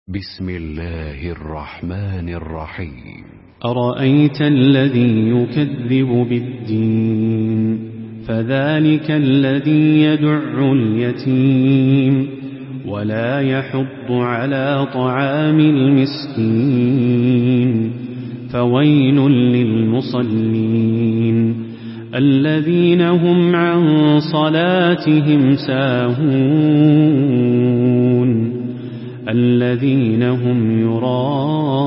بسم الله الرحمن الرحيم. أرأيت الذي يكذب بالدين فذلك الذي يدع اليتيم ولا يحض على طعام المسكين فويل للمصلين الذين هم عن صلاتهم ساهون الذين هم يراءون